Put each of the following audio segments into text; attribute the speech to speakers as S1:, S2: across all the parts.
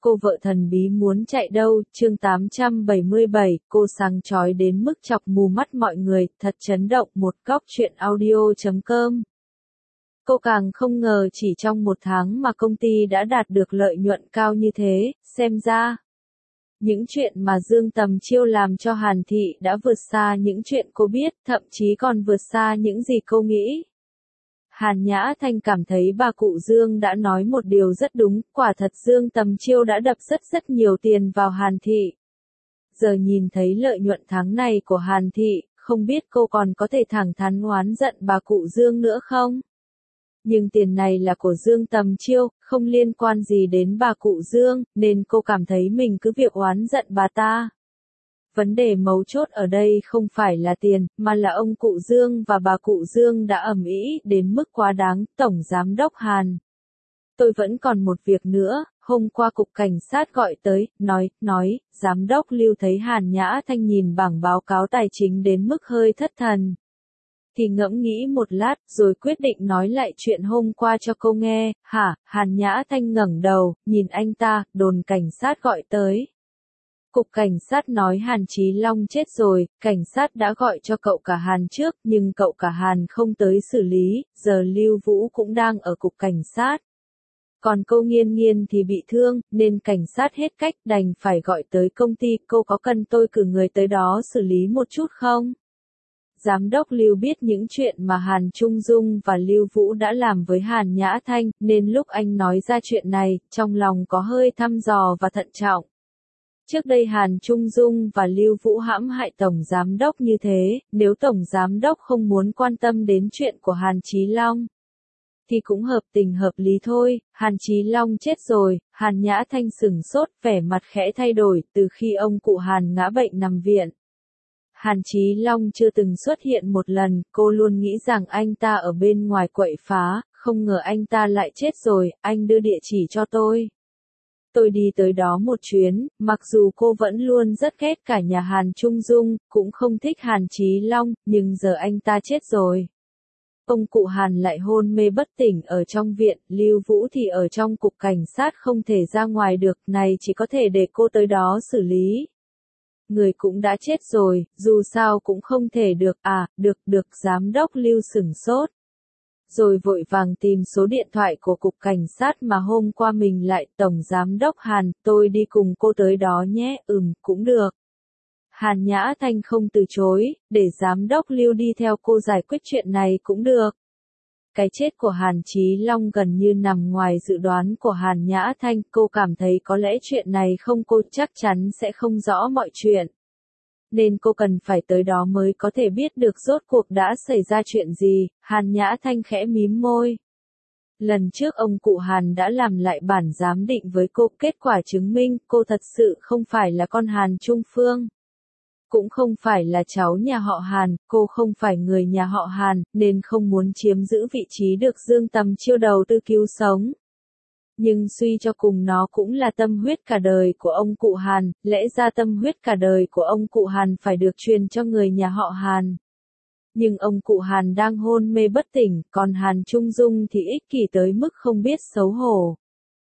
S1: Cô vợ thần bí muốn chạy đâu, chương 877, cô sáng chói đến mức chọc mù mắt mọi người, thật chấn động. Một góc truyện audio.com. Cô càng không ngờ chỉ trong một tháng mà công ty đã đạt được lợi nhuận cao như thế, xem ra. Những chuyện mà Dương Tầm Chiêu làm cho Hàn Thị đã vượt xa những chuyện cô biết, thậm chí còn vượt xa những gì cô nghĩ. Hàn Nhã Thanh cảm thấy bà cụ Dương đã nói một điều rất đúng, quả thật Dương Tầm Chiêu đã đập rất nhiều tiền vào Hàn Thị. Giờ nhìn thấy lợi nhuận tháng này của Hàn Thị, không biết cô còn có thể thẳng thắn oán giận bà cụ Dương nữa không? Nhưng tiền này là của Dương Tầm Chiêu, không liên quan gì đến bà cụ Dương, nên cô cảm thấy mình cứ việc oán giận bà ta. Vấn đề mấu chốt ở đây không phải là tiền, mà là ông cụ Dương và bà cụ Dương đã ầm ĩ đến mức quá đáng. Tổng Giám đốc Hàn. Tôi vẫn còn một việc nữa, hôm qua cục cảnh sát gọi tới, nói, Giám đốc Lưu thấy Hàn Nhã Thanh nhìn bảng báo cáo tài chính đến mức hơi thất thần. Thì ngẫm nghĩ một lát, rồi quyết định nói lại chuyện hôm qua cho cô nghe. Hả? Hàn Nhã Thanh ngẩng đầu, nhìn anh ta, đồn cảnh sát gọi tới. Cục cảnh sát nói Hàn Chí Long chết rồi, cảnh sát đã gọi cho cậu cả Hàn trước, nhưng cậu cả Hàn không tới xử lý, giờ Lưu Vũ cũng đang ở cục cảnh sát. Còn cô Nghiên Nghiên thì bị thương, nên cảnh sát hết cách đành phải gọi tới công ty. Cô có cần tôi cử người tới đó xử lý một chút không? Giám đốc Lưu biết những chuyện mà Hàn Trung Dung và Lưu Vũ đã làm với Hàn Nhã Thanh, nên lúc anh nói ra chuyện này, trong lòng có hơi thăm dò và thận trọng. Trước đây Hàn Trung Dung và Lưu Vũ hãm hại Tổng Giám đốc như thế, nếu Tổng Giám đốc không muốn quan tâm đến chuyện của Hàn Chí Long, thì cũng hợp tình hợp lý thôi. Hàn Chí Long chết rồi, Hàn Nhã Thanh sửng sốt, vẻ mặt khẽ thay đổi, từ khi ông cụ Hàn ngã bệnh nằm viện. Hàn Chí Long chưa từng xuất hiện một lần, cô luôn nghĩ rằng anh ta ở bên ngoài quậy phá, không ngờ anh ta lại chết rồi. Anh đưa địa chỉ cho tôi. Tôi đi tới đó một chuyến, mặc dù cô vẫn luôn rất ghét cả nhà Hàn Trung Dung, cũng không thích Hàn Chí Long, nhưng giờ anh ta chết rồi. Ông cụ Hàn lại hôn mê bất tỉnh ở trong viện, Lưu Vũ thì ở trong cục cảnh sát không thể ra ngoài được, này chỉ có thể để cô tới đó xử lý. Người cũng đã chết rồi, dù sao cũng không thể được. Được, Giám đốc Lưu sửng sốt. Rồi vội vàng tìm số điện thoại của cục cảnh sát mà hôm qua mình lại. Tổng Giám đốc Hàn, tôi đi cùng cô tới đó nhé. Cũng được. Hàn Nhã Thanh không từ chối, để Giám đốc Lưu đi theo cô giải quyết chuyện này cũng được. Cái chết của Hàn Chí Long gần như nằm ngoài dự đoán của Hàn Nhã Thanh, cô cảm thấy có lẽ chuyện này không, cô chắc chắn sẽ không rõ mọi chuyện. Nên cô cần phải tới đó mới có thể biết được rốt cuộc đã xảy ra chuyện gì. Hàn Nhã Thanh khẽ mím môi. Lần trước ông cụ Hàn đã làm lại bản giám định với cô, kết quả chứng minh cô thật sự không phải là con Hàn Trung Phương. Cũng không phải là cháu nhà họ Hàn, cô không phải người nhà họ Hàn, nên không muốn chiếm giữ vị trí được Dương Tầm Chiêu đầu tư cứu sống. Nhưng suy cho cùng nó cũng là tâm huyết cả đời của ông cụ Hàn, lẽ ra tâm huyết cả đời của ông cụ Hàn phải được truyền cho người nhà họ Hàn. Nhưng ông cụ Hàn đang hôn mê bất tỉnh, còn Hàn Trung Dung thì ích kỷ tới mức không biết xấu hổ.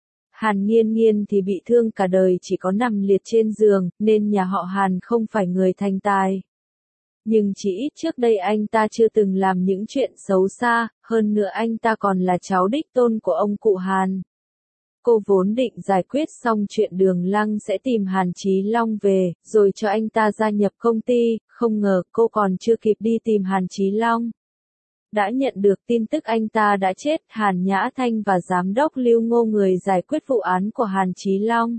S1: Hàn Nghiên Nghiên thì bị thương cả đời chỉ có nằm liệt trên giường, nên nhà họ Hàn không phải người thành tài. Nhưng chỉ ít trước đây anh ta chưa từng làm những chuyện xấu xa, hơn nữa anh ta còn là cháu đích tôn của ông cụ Hàn. Cô vốn định giải quyết xong chuyện Đường Lăng sẽ tìm Hàn Chí Long về, rồi cho anh ta gia nhập công ty, không ngờ cô còn chưa kịp đi tìm Hàn Chí Long. Đã nhận được tin tức anh ta đã chết, Hàn Nhã Thanh và Giám đốc Lưu Ngô người giải quyết vụ án của Hàn Chí Long.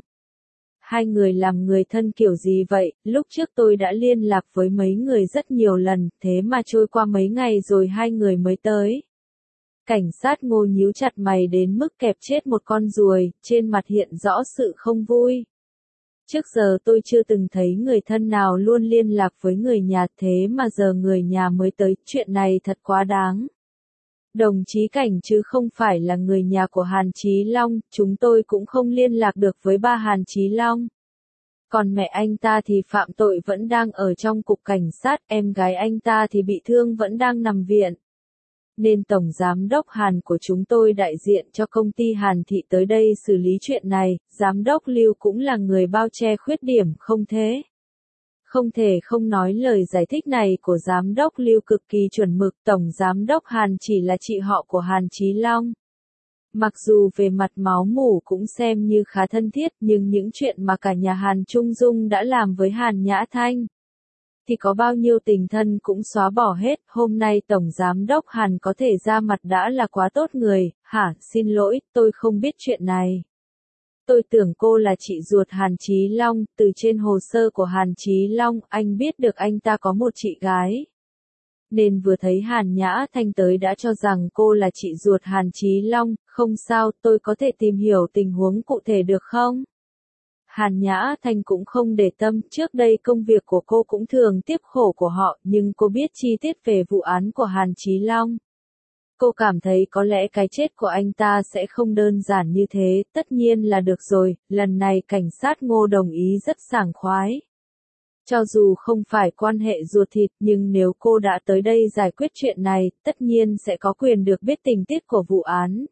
S1: Hai người làm người thân kiểu gì vậy? Lúc trước tôi đã liên lạc với mấy người rất nhiều lần, thế mà trôi qua mấy ngày rồi hai người mới tới. Cảnh sát Ngô nhíu chặt mày đến mức kẹp chết một con ruồi, trên mặt hiện rõ sự không vui. Trước giờ tôi chưa từng thấy người thân nào luôn liên lạc với người nhà, thế mà giờ người nhà mới tới, chuyện này thật quá đáng. Đồng chí Cảnh chứ không phải là người nhà của Hàn Chí Long, chúng tôi cũng không liên lạc được với ba Hàn Chí Long. Còn mẹ anh ta thì phạm tội vẫn đang ở trong cục cảnh sát, em gái anh ta thì bị thương vẫn đang nằm viện. nên Tổng Giám đốc Hàn của chúng tôi đại diện cho công ty Hàn Thị tới đây xử lý chuyện này, Giám đốc Lưu cũng là người bao che khuyết điểm không thế. Không thể không nói lời giải thích này của Giám đốc Lưu cực kỳ chuẩn mực, Tổng Giám đốc Hàn chỉ là chị họ của Hàn Chí Long. Mặc dù về mặt máu mủ cũng xem như khá thân thiết, nhưng những chuyện mà cả nhà Hàn Trung Dung đã làm với Hàn Nhã Thanh thì có bao nhiêu tình thân cũng xóa bỏ hết. Hôm nay Tổng Giám đốc Hàn có thể ra mặt đã là quá tốt người. Hả, xin lỗi, tôi không biết chuyện này. Tôi tưởng cô là chị ruột Hàn Chí Long, từ trên hồ sơ của Hàn Chí Long, anh biết được anh ta có một chị gái. Nên vừa thấy Hàn Nhã Thanh tới đã cho rằng cô là chị ruột Hàn Chí Long, không sao, tôi có thể tìm hiểu tình huống cụ thể được không? Hàn Nhã Thanh cũng không để tâm, trước đây công việc của cô cũng thường tiếp khổ của họ, nhưng cô biết chi tiết về vụ án của Hàn Chí Long. Cô cảm thấy có lẽ cái chết của anh ta sẽ không đơn giản như thế, tất nhiên là được rồi, lần này cảnh sát Ngô đồng ý rất sảng khoái. Cho dù không phải quan hệ ruột thịt, nhưng nếu cô đã tới đây giải quyết chuyện này, tất nhiên sẽ có quyền được biết tình tiết của vụ án.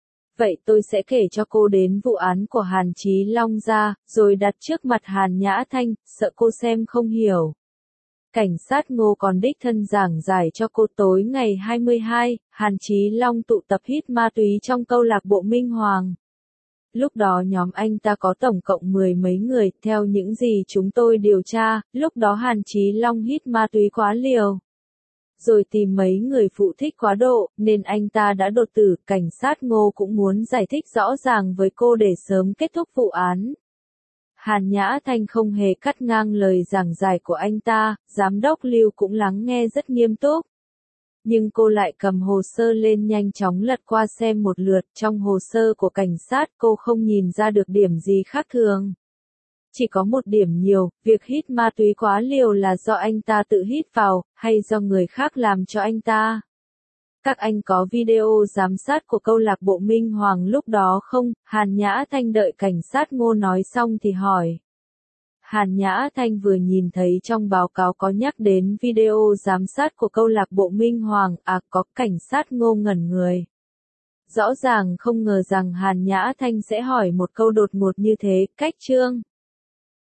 S1: Vậy tôi sẽ kể cho cô đến vụ án của Hàn Chí Long ra, rồi đặt trước mặt Hàn Nhã Thanh, sợ cô xem không hiểu. Cảnh sát Ngô còn đích thân giảng giải cho cô tối ngày 22, Hàn Chí Long tụ tập hít ma túy trong câu lạc bộ Minh Hoàng. Lúc đó nhóm anh ta có tổng cộng 10 mấy người, theo những gì chúng tôi điều tra, lúc đó Hàn Chí Long hít ma túy quá liều. Rồi tìm mấy người phụ thích quá độ, nên anh ta đã đột tử. Cảnh sát Ngô cũng muốn giải thích rõ ràng với cô để sớm kết thúc vụ án. Hàn Nhã Thanh không hề cắt ngang lời giảng giải của anh ta, Giám đốc Lưu cũng lắng nghe rất nghiêm túc. Nhưng cô lại cầm hồ sơ lên nhanh chóng lật qua xem một lượt, trong hồ sơ của cảnh sát cô không nhìn ra được điểm gì khác thường. Chỉ có một điểm nhiều, việc hít ma túy quá liều là do anh ta tự hít vào, hay do người khác làm cho anh ta. Các anh có video giám sát của câu lạc bộ Minh Hoàng lúc đó không? Hàn Nhã Thanh đợi cảnh sát Ngô nói xong thì hỏi. Hàn Nhã Thanh vừa nhìn thấy trong báo cáo có nhắc đến video giám sát của câu lạc bộ Minh Hoàng, có. Cảnh sát Ngô ngẩn người. Rõ ràng không ngờ rằng Hàn Nhã Thanh sẽ hỏi một câu đột ngột như thế, cách chương.